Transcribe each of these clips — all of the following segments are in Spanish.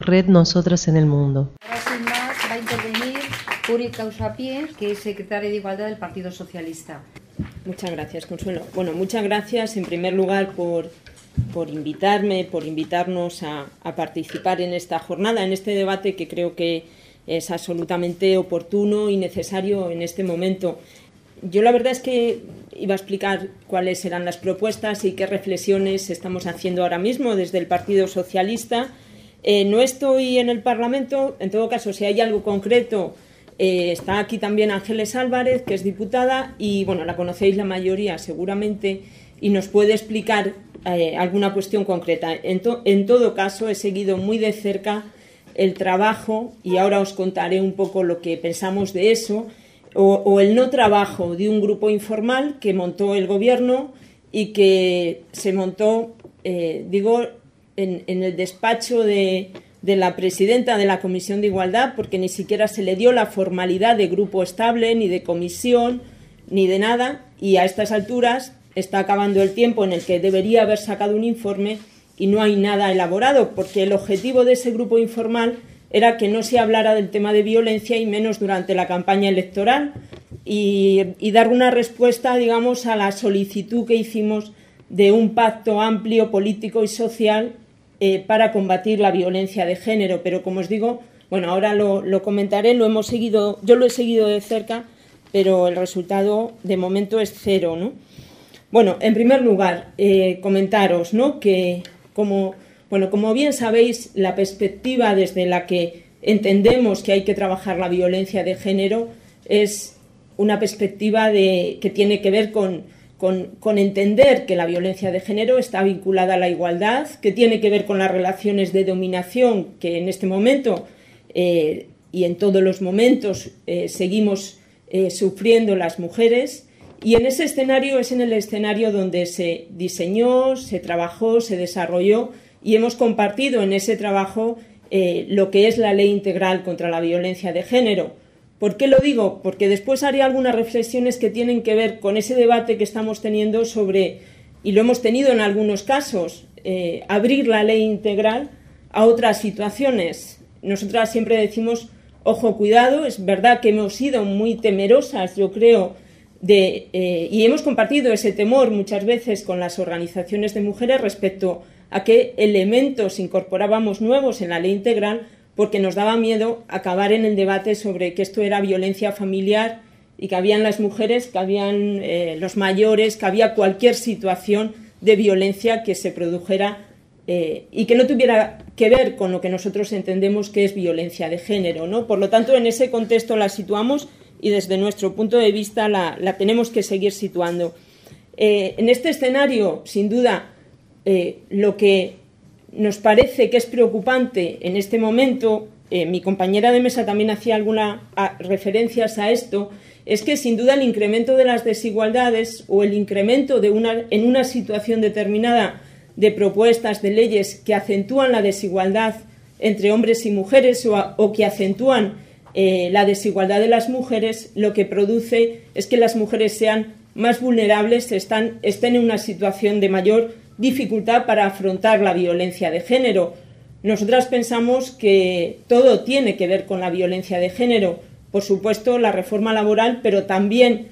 Red Nosotras en el Mundo. Ahora sin más va a intervenir Puri Causapié, que es secretaria de Igualdad del Partido Socialista. Muchas gracias, Consuelo. Bueno, muchas gracias en primer lugar por invitarme, por invitarnos a participar en esta jornada, en este debate que creo que es absolutamente oportuno y necesario en este momento. Yo la verdad es que iba a explicar cuáles serán las propuestas y qué reflexiones estamos haciendo ahora mismo desde el Partido Socialista. No estoy en el Parlamento, en todo caso, si hay algo concreto, está aquí también Ángeles Álvarez, que es diputada, y bueno, la conocéis la mayoría seguramente, y nos puede explicar alguna cuestión concreta. En todo caso, he seguido muy de cerca el trabajo, y ahora os contaré un poco lo que pensamos de eso, o el no trabajo de un grupo informal que montó el Gobierno y que se montó, en el despacho de la presidenta de la Comisión de Igualdad, porque ni siquiera se le dio la formalidad de grupo estable, ni de comisión, ni de nada, y a estas alturas está acabando el tiempo en el que debería haber sacado un informe y no hay nada elaborado, porque el objetivo de ese grupo informal era que no se hablara del tema de violencia y menos durante la campaña electoral y dar una respuesta, digamos, a la solicitud que hicimos de un pacto amplio, político y social para combatir la violencia de género. Pero, como os digo, bueno, ahora lo comentaré, yo lo he seguido de cerca, pero el resultado de momento es cero, ¿no? Bueno, en primer lugar, comentaros, ¿no?, que como bien sabéis, la perspectiva desde la que entendemos que hay que trabajar la violencia de género es una perspectiva que tiene que ver con entender que la violencia de género está vinculada a la igualdad, que tiene que ver con las relaciones de dominación que en este momento y en todos los momentos seguimos sufriendo las mujeres. Y en ese escenario es en el escenario donde se diseñó, se trabajó, se desarrolló y hemos compartido en ese trabajo lo que es la Ley Integral contra la Violencia de Género. ¿Por qué lo digo? Porque después haré algunas reflexiones que tienen que ver con ese debate que estamos teniendo sobre, y lo hemos tenido en algunos casos, abrir la Ley Integral a otras situaciones. Nosotras siempre decimos, ojo, cuidado, es verdad que hemos sido muy temerosas, yo creo, y hemos compartido ese temor muchas veces con las organizaciones de mujeres respecto a qué elementos incorporábamos nuevos en la ley integral, porque nos daba miedo acabar en el debate sobre que esto era violencia familiar y que habían las mujeres, que habían los mayores, que había cualquier situación de violencia que se produjera y que no tuviera que ver con lo que nosotros entendemos que es violencia de género, ¿no? Por lo tanto, en ese contexto la situamos y desde nuestro punto de vista la tenemos que seguir situando. En este escenario, sin duda, lo que nos parece que es preocupante en este momento, mi compañera de mesa también hacía algunas referencias a esto, es que sin duda el incremento de las desigualdades o el incremento en una situación determinada de propuestas de leyes que acentúan la desigualdad entre hombres y mujeres o que acentúan la desigualdad de las mujeres, lo que produce es que las mujeres sean más vulnerables, estén en una situación de mayor dificultad para afrontar la violencia de género. Nosotras pensamos que todo tiene que ver con la violencia de género, por supuesto la reforma laboral, pero también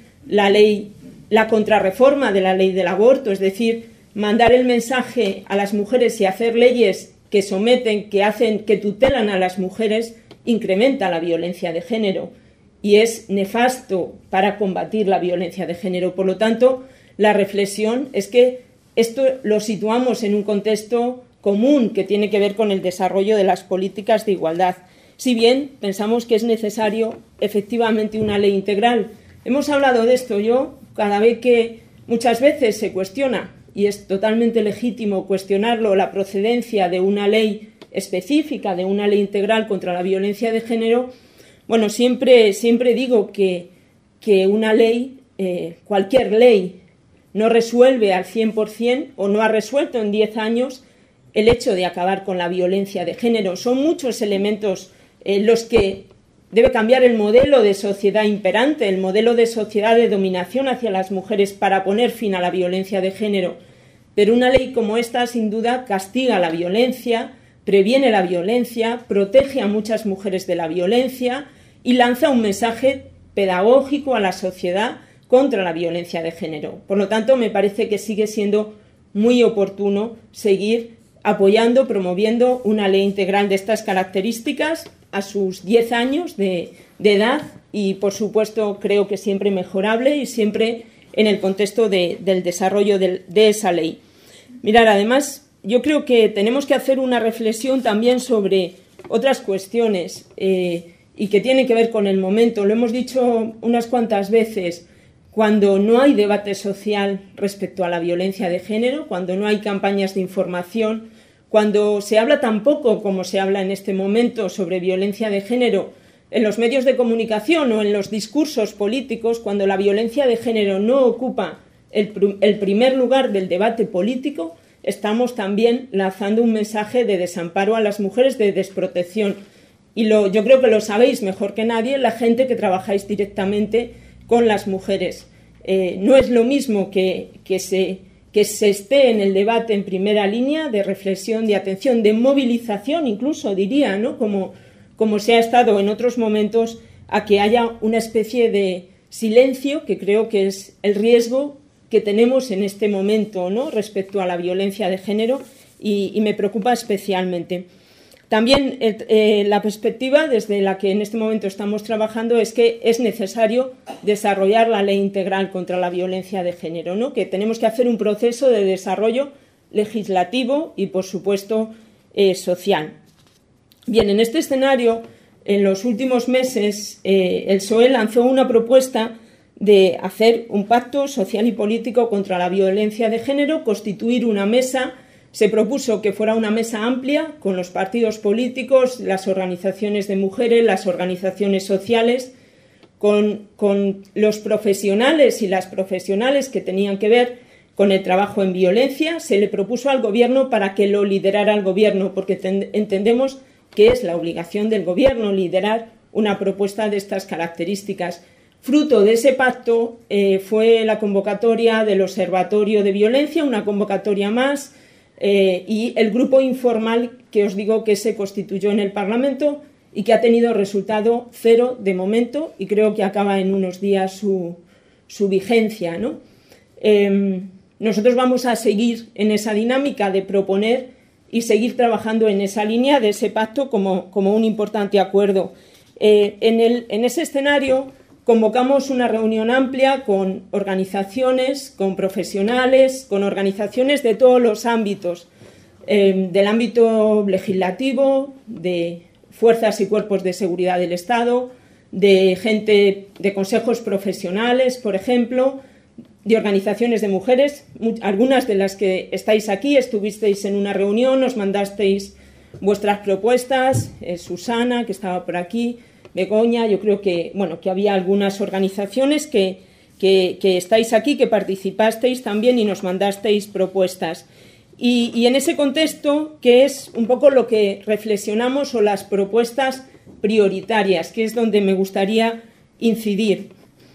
la contrarreforma de la ley del aborto, es decir, mandar el mensaje a las mujeres y hacer leyes que someten, que tutelan a las mujeres, incrementa la violencia de género y es nefasto para combatir la violencia de género. Por lo tanto, la reflexión es que esto lo situamos en un contexto común que tiene que ver con el desarrollo de las políticas de igualdad. Si bien pensamos que es necesario efectivamente una ley integral. Hemos hablado de esto cada vez que muchas veces se cuestiona, y es totalmente legítimo cuestionarlo, la procedencia de una ley específica, de una ley integral contra la violencia de género. Bueno, siempre digo que una ley, cualquier ley, no resuelve al 100% o no ha resuelto en 10 años el hecho de acabar con la violencia de género. Son muchos elementos los que debe cambiar el modelo de sociedad imperante, el modelo de sociedad de dominación hacia las mujeres para poner fin a la violencia de género. Pero una ley como esta, sin duda, castiga la violencia, previene la violencia, protege a muchas mujeres de la violencia y lanza un mensaje pedagógico a la sociedad contra la violencia de género. Por lo tanto, me parece que sigue siendo muy oportuno seguir apoyando, promoviendo una ley integral de estas características a sus 10 años de edad y, por supuesto, creo que siempre mejorable y siempre en el contexto del desarrollo de esa ley. Mirad, además, yo creo que tenemos que hacer una reflexión también sobre otras cuestiones y que tienen que ver con el momento. Lo hemos dicho unas cuantas veces, cuando no hay debate social respecto a la violencia de género, cuando no hay campañas de información, cuando se habla tan poco como se habla en este momento sobre violencia de género en los medios de comunicación o en los discursos políticos, cuando la violencia de género no ocupa el primer lugar del debate político, estamos también lanzando un mensaje de desamparo a las mujeres, de desprotección. Y yo creo que lo sabéis mejor que nadie, la gente que trabajáis directamente con las mujeres. No es lo mismo que se esté en el debate en primera línea de reflexión, de atención, de movilización, incluso diría, ¿no? Como se ha estado en otros momentos, a que haya una especie de silencio, que creo que es el riesgo que tenemos en este momento, ¿no? Respecto a la violencia de género y me preocupa especialmente. También la perspectiva desde la que en este momento estamos trabajando es que es necesario desarrollar la ley integral contra la violencia de género, ¿no? Que tenemos que hacer un proceso de desarrollo legislativo y, por supuesto, social. Bien, en este escenario, en los últimos meses, el PSOE lanzó una propuesta de hacer un pacto social y político contra la violencia de género, constituir una mesa. Se propuso que fuera una mesa amplia con los partidos políticos, las organizaciones de mujeres, las organizaciones sociales, con los profesionales y las profesionales que tenían que ver con el trabajo en violencia. Se le propuso al Gobierno para que lo liderara el Gobierno, porque entendemos que es la obligación del Gobierno liderar una propuesta de estas características. Fruto de ese pacto fue la convocatoria del Observatorio de Violencia, una convocatoria más, y el grupo informal que os digo que se constituyó en el Parlamento y que ha tenido resultado cero de momento y creo que acaba en unos días su vigencia, ¿no? Nosotros vamos a seguir en esa dinámica de proponer y seguir trabajando en esa línea de ese pacto como un importante acuerdo. En ese escenario convocamos una reunión amplia con organizaciones, con profesionales, con organizaciones de todos los ámbitos, del ámbito legislativo, de fuerzas y cuerpos de seguridad del Estado, de gente de consejos profesionales, por ejemplo, de organizaciones de mujeres. Algunas de las que estáis aquí estuvisteis en una reunión, nos mandasteis vuestras propuestas, Susana, que estaba por aquí, Begoña, yo creo que había algunas organizaciones que estáis aquí, que participasteis también y nos mandasteis propuestas. Y en ese contexto, que es un poco lo que reflexionamos o las propuestas prioritarias, que es donde me gustaría incidir.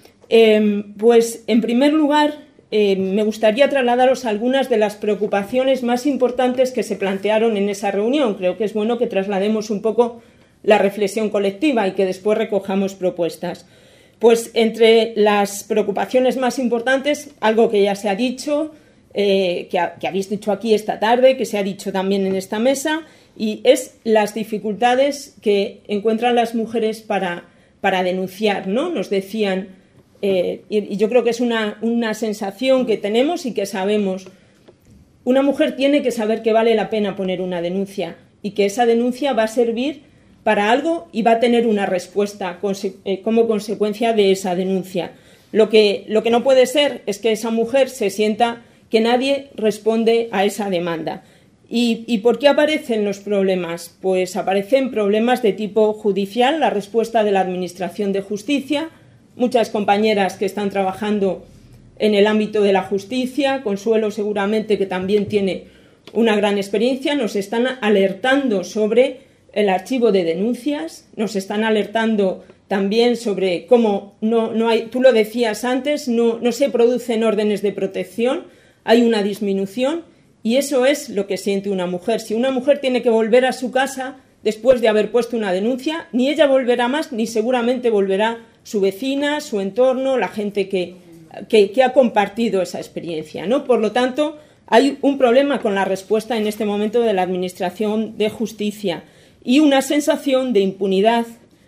Pues, en primer lugar, me gustaría trasladaros algunas de las preocupaciones más importantes que se plantearon en esa reunión. Creo que es bueno que traslademos un poco la reflexión colectiva y que después recojamos propuestas. Pues entre las preocupaciones más importantes, algo que ya se ha dicho, que habéis dicho aquí esta tarde, que se ha dicho también en esta mesa, y es las dificultades que encuentran las mujeres para denunciar, ¿no? Nos decían, y yo creo que es una sensación que tenemos y que sabemos, una mujer tiene que saber que vale la pena poner una denuncia y que esa denuncia va a servir para algo y va a tener una respuesta como consecuencia de esa denuncia. Lo que no puede ser es que esa mujer se sienta que nadie responde a esa demanda. ¿Y por qué aparecen los problemas? Pues aparecen problemas de tipo judicial, la respuesta de la Administración de Justicia. Muchas compañeras que están trabajando en el ámbito de la justicia, Consuelo seguramente que también tiene una gran experiencia, nos están alertando sobre el archivo de denuncias, nos están alertando también sobre cómo no hay, tú lo decías antes, no se producen órdenes de protección, hay una disminución Y eso es lo que siente una mujer. Si una mujer tiene que volver a su casa después de haber puesto una denuncia, ni ella volverá más, ni seguramente volverá su vecina, su entorno, la gente que ha compartido esa experiencia, ¿no? Por lo tanto, hay un problema con la respuesta en este momento de la Administración de Justicia y una sensación de impunidad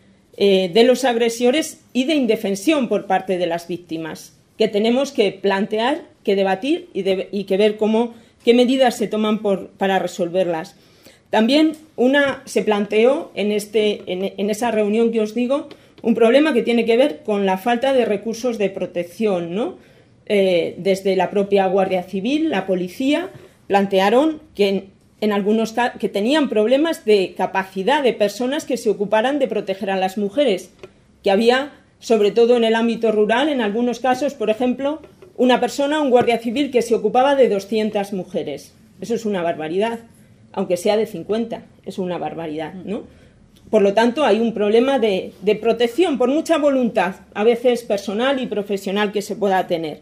de los agresores y de indefensión por parte de las víctimas, que tenemos que plantear, que debatir y que ver qué medidas se toman para resolverlas. También se planteó en esa reunión que os digo un problema que tiene que ver con la falta de recursos de protección, ¿no? Desde la propia Guardia Civil, la policía, plantearon que en algunos casos que tenían problemas de capacidad de personas que se ocuparan de proteger a las mujeres, que había, sobre todo en el ámbito rural, en algunos casos, por ejemplo, un guardia civil que se ocupaba de 200 mujeres. Eso es una barbaridad, aunque sea de 50, es una barbaridad, ¿no? Por lo tanto, hay un problema de protección, por mucha voluntad, a veces personal y profesional que se pueda tener.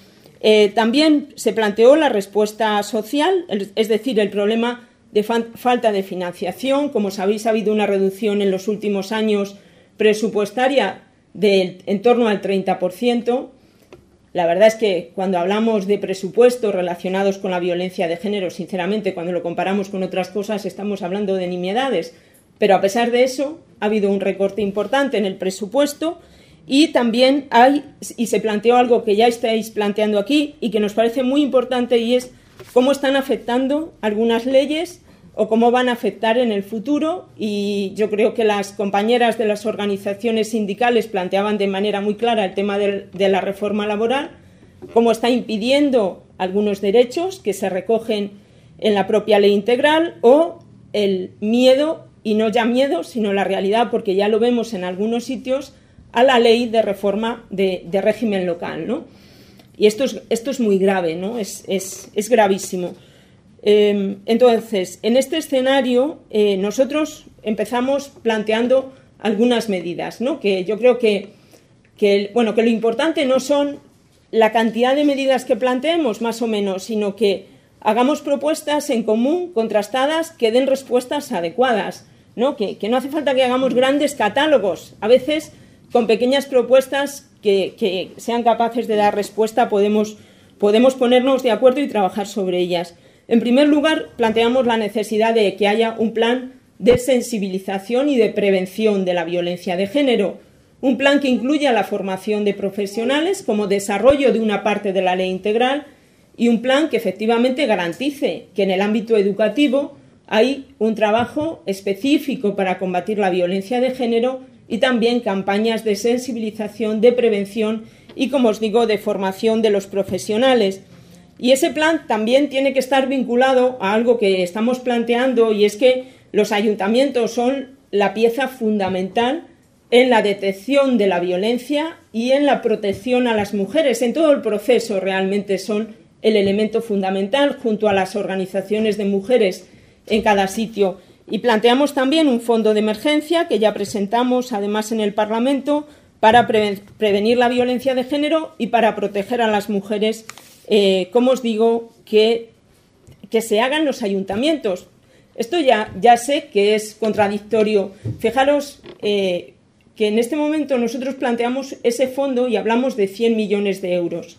También se planteó la respuesta social, es decir, el problema de falta de financiación. Como sabéis, ha habido una reducción en los últimos años presupuestaria en torno al 30%. La verdad es que cuando hablamos de presupuestos relacionados con la violencia de género, sinceramente, cuando lo comparamos con otras cosas, estamos hablando de nimiedades. Pero a pesar de eso, ha habido un recorte importante en el presupuesto y también se planteó algo que ya estáis planteando aquí y que nos parece muy importante, y es cómo están afectando algunas leyes o cómo van a afectar en el futuro. Y yo creo que las compañeras de las organizaciones sindicales planteaban de manera muy clara el tema de la reforma laboral, cómo está impidiendo algunos derechos que se recogen en la propia ley integral, o el miedo, y no ya miedo, sino la realidad, porque ya lo vemos en algunos sitios, a la ley de reforma de régimen local, ¿no? Y esto es muy grave, ¿no? Es gravísimo. Entonces, en este escenario, nosotros empezamos planteando algunas medidas, ¿no? Que yo creo que lo importante no son la cantidad de medidas que planteemos, más o menos, sino que hagamos propuestas en común, contrastadas, que den respuestas adecuadas, ¿no? Que no hace falta que hagamos grandes catálogos. A veces, con pequeñas propuestas que sean capaces de dar respuesta, podemos ponernos de acuerdo y trabajar sobre ellas. En primer lugar, planteamos la necesidad de que haya un plan de sensibilización y de prevención de la violencia de género, un plan que incluya la formación de profesionales como desarrollo de una parte de la ley integral, y un plan que efectivamente garantice que en el ámbito educativo hay un trabajo específico para combatir la violencia de género, y también campañas de sensibilización, de prevención y, como os digo, de formación de los profesionales. Y ese plan también tiene que estar vinculado a algo que estamos planteando, y es que los ayuntamientos son la pieza fundamental en la detección de la violencia y en la protección a las mujeres. En todo el proceso realmente son el elemento fundamental, junto a las organizaciones de mujeres en cada sitio. Y planteamos también un fondo de emergencia que ya presentamos además en el Parlamento para prevenir la violencia de género y para proteger a las mujeres, como os digo, que se hagan los ayuntamientos. Esto ya sé que es contradictorio. Fijaros que en este momento nosotros planteamos ese fondo y hablamos de 100 millones de euros.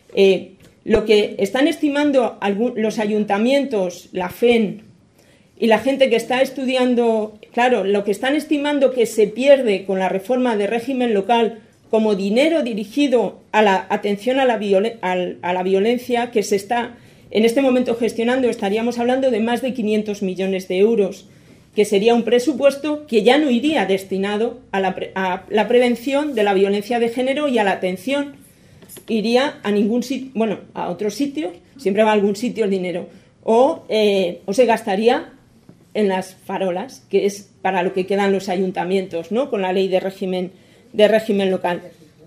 Lo que están estimando los ayuntamientos, la FEN y la gente que está estudiando, claro, lo que están estimando que se pierde con la reforma de régimen local como dinero dirigido a la atención a la violencia, que se está en este momento gestionando, estaríamos hablando de más de 500 millones de euros, que sería un presupuesto que ya no iría destinado a la prevención de la violencia de género y a la atención. Iría a ningún sitio, bueno, a otros sitios, siempre va a algún sitio el dinero, o se gastaría en las farolas, que es para lo que quedan los ayuntamientos, ¿no? Con la ley de régimen local.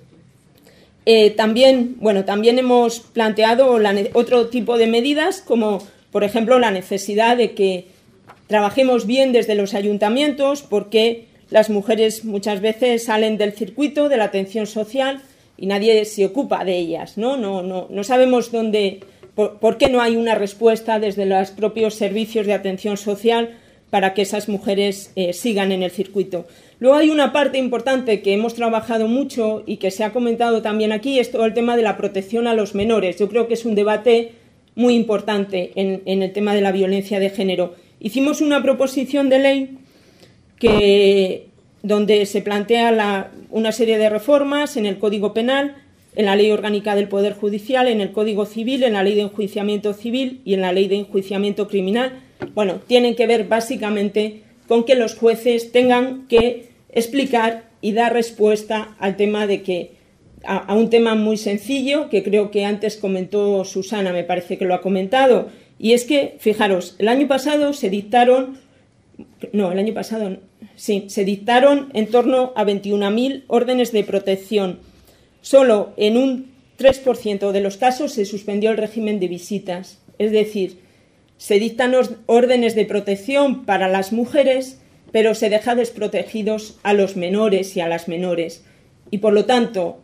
También hemos planteado otro tipo de medidas, como por ejemplo la necesidad de que trabajemos bien desde los ayuntamientos, porque las mujeres muchas veces salen del circuito de la atención social y nadie se ocupa de ellas, ¿no? No sabemos dónde por qué no hay una respuesta desde los propios servicios de atención social para que esas mujeres sigan en el circuito. Luego hay una parte importante que hemos trabajado mucho y que se ha comentado también aquí, es todo el tema de la protección a los menores. Yo creo que es un debate muy importante en el tema de la violencia de género. Hicimos una proposición de ley donde se plantea una serie de reformas en el Código Penal, en la Ley Orgánica del Poder Judicial, en el Código Civil, en la Ley de Enjuiciamiento Civil y en la Ley de Enjuiciamiento Criminal. Bueno, tienen que ver básicamente con que los jueces tengan que explicar y dar respuesta al tema de que a un tema muy sencillo que creo que antes comentó Susana, me parece que lo ha comentado, y es que, fijaros, el año pasado se dictaron en torno a 21.000 órdenes de protección. Solo en un 3% de los casos se suspendió el régimen de visitas. Es decir, se dictan órdenes de protección para las mujeres, pero se deja desprotegidos a los menores y a las menores. Y por lo tanto,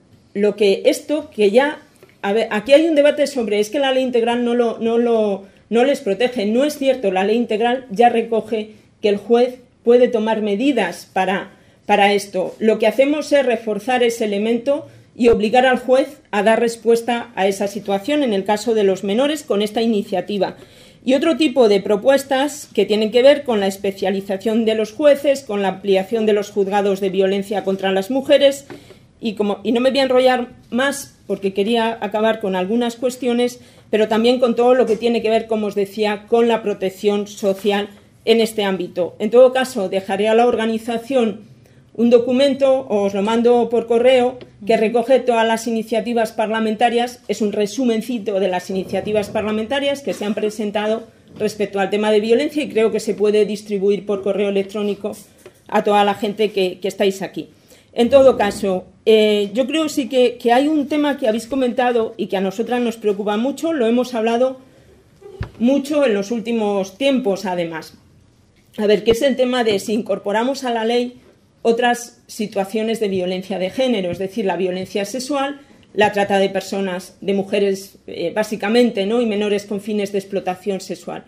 aquí hay un debate sobre, es que la ley integral no les protege. No es cierto, la ley integral ya recoge que el juez puede tomar medidas para esto. Lo que hacemos es reforzar ese elemento y obligar al juez a dar respuesta a esa situación en el caso de los menores con esta iniciativa. Y otro tipo de propuestas que tienen que ver con la especialización de los jueces, con la ampliación de los juzgados de violencia contra las mujeres y no me voy a enrollar más porque quería acabar con algunas cuestiones, pero también con todo lo que tiene que ver, como os decía, con la protección social en este ámbito. En todo caso, dejaré a la organización un documento, os lo mando por correo, que recoge todas las iniciativas parlamentarias, es un resumencito de las iniciativas parlamentarias que se han presentado respecto al tema de violencia y creo que se puede distribuir por correo electrónico a toda la gente que estáis aquí. En todo caso, yo creo sí que hay un tema que habéis comentado y que a nosotras nos preocupa mucho, lo hemos hablado mucho en los últimos tiempos además. A ver, que es el tema de si incorporamos a la ley otras situaciones de violencia de género, es decir, la violencia sexual, la trata de personas, de mujeres básicamente, ¿no? Y menores con fines de explotación sexual.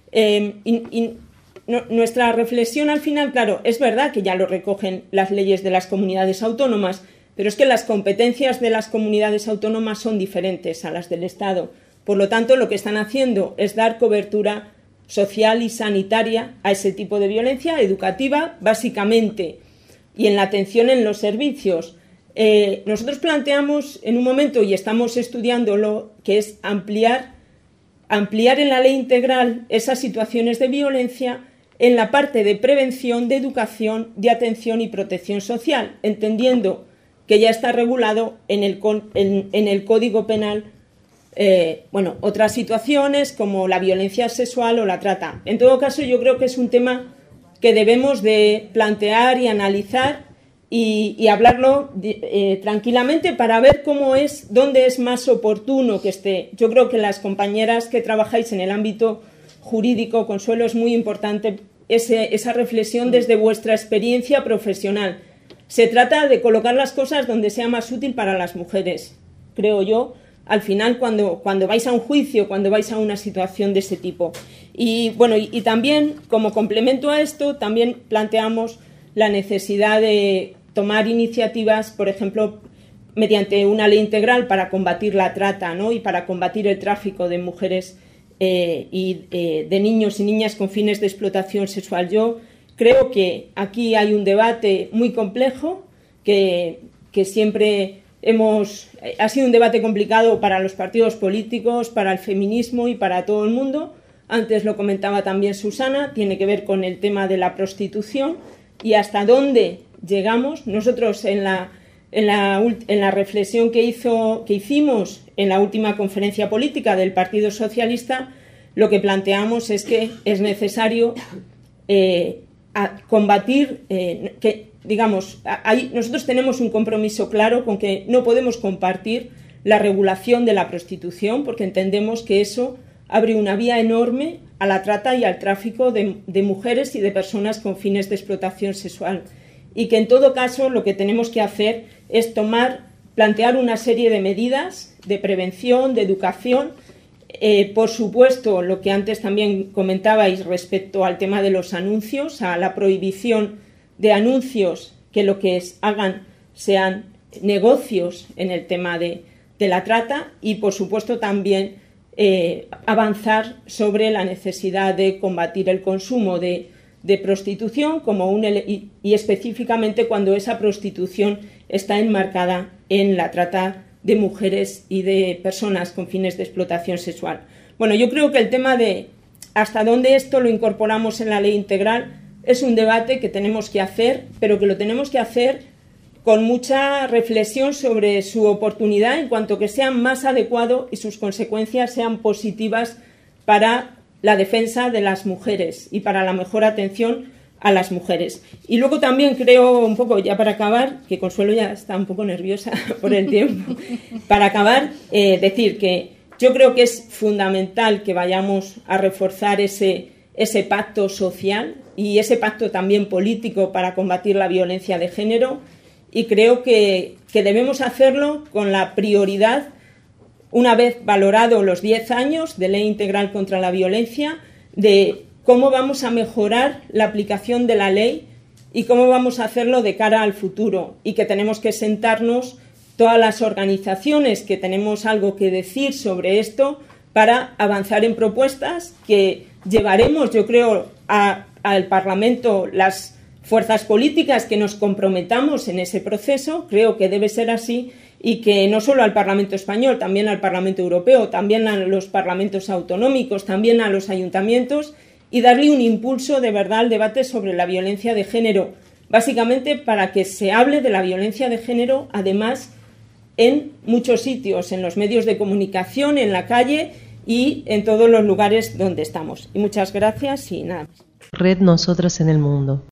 Nuestra reflexión al final, claro, es verdad que ya lo recogen las leyes de las comunidades autónomas, pero es que las competencias de las comunidades autónomas son diferentes a las del Estado. Por lo tanto, lo que están haciendo es dar cobertura social y sanitaria a ese tipo de violencia educativa, básicamente, y en la atención en los servicios. Nosotros planteamos en un momento, y estamos estudiándolo, que es ampliar en la ley integral esas situaciones de violencia en la parte de prevención, de educación, de atención y protección social, entendiendo que ya está regulado en el Código Penal otras situaciones como la violencia sexual o la trata. En todo caso, yo creo que es un tema que debemos de plantear y analizar y hablarlo tranquilamente para ver dónde es más oportuno que esté. Yo creo que las compañeras que trabajáis en el ámbito jurídico, Consuelo, es muy importante esa reflexión desde vuestra experiencia profesional. Se trata de colocar las cosas donde sea más útil para las mujeres, creo yo, al final cuando vais a un juicio, cuando vais a una situación de ese tipo. Y también, como complemento a esto, también planteamos la necesidad de tomar iniciativas, por ejemplo, mediante una ley integral para combatir la trata, ¿no? Y para combatir el tráfico de mujeres y de niños y niñas con fines de explotación sexual. Yo creo que aquí hay un debate muy complejo que siempre ha sido un debate complicado para los partidos políticos, para el feminismo y para todo el mundo. Antes lo comentaba también Susana, tiene que ver con el tema de la prostitución y hasta dónde llegamos. Nosotros en la reflexión que hicimos en la última conferencia política del Partido Socialista, lo que planteamos es que es necesario combatir, nosotros tenemos un compromiso claro con que no podemos compartir la regulación de la prostitución porque entendemos que eso abre una vía enorme a la trata y al tráfico de mujeres y de personas con fines de explotación sexual. Y que en todo caso lo que tenemos que hacer es plantear una serie de medidas de prevención, de educación, Por supuesto, lo que antes también comentabais respecto al tema de los anuncios, a la prohibición de anuncios que lo que hagan sean negocios en el tema de la trata y, por supuesto, también avanzar sobre la necesidad de combatir el consumo de prostitución y específicamente cuando esa prostitución está enmarcada en la trata de mujeres y de personas con fines de explotación sexual. Bueno, yo creo que el tema de hasta dónde esto lo incorporamos en la ley integral es un debate que tenemos que hacer, pero que lo tenemos que hacer con mucha reflexión sobre su oportunidad en cuanto que sea más adecuado y sus consecuencias sean positivas para la defensa de las mujeres y para la mejor atención a las mujeres. Y luego también creo, un poco ya para acabar, que Consuelo ya está un poco nerviosa por el tiempo, para acabar, decir que yo creo que es fundamental que vayamos a reforzar ese pacto social y ese pacto también político para combatir la violencia de género, y creo que debemos hacerlo con la prioridad, una vez valorado los 10 años de Ley Integral contra la Violencia, de cómo vamos a mejorar la aplicación de la ley y cómo vamos a hacerlo de cara al futuro, y que tenemos que sentarnos todas las organizaciones que tenemos algo que decir sobre esto para avanzar en propuestas que llevaremos, yo creo, al Parlamento las fuerzas políticas que nos comprometamos en ese proceso. Creo que debe ser así, y que no solo al Parlamento español, también al Parlamento Europeo, también a los parlamentos autonómicos, también a los ayuntamientos, y darle un impulso de verdad al debate sobre la violencia de género, básicamente para que se hable de la violencia de género, además, en muchos sitios, en los medios de comunicación, en la calle y en todos los lugares donde estamos. Y muchas gracias y nada más. Red Nosotras en el Mundo.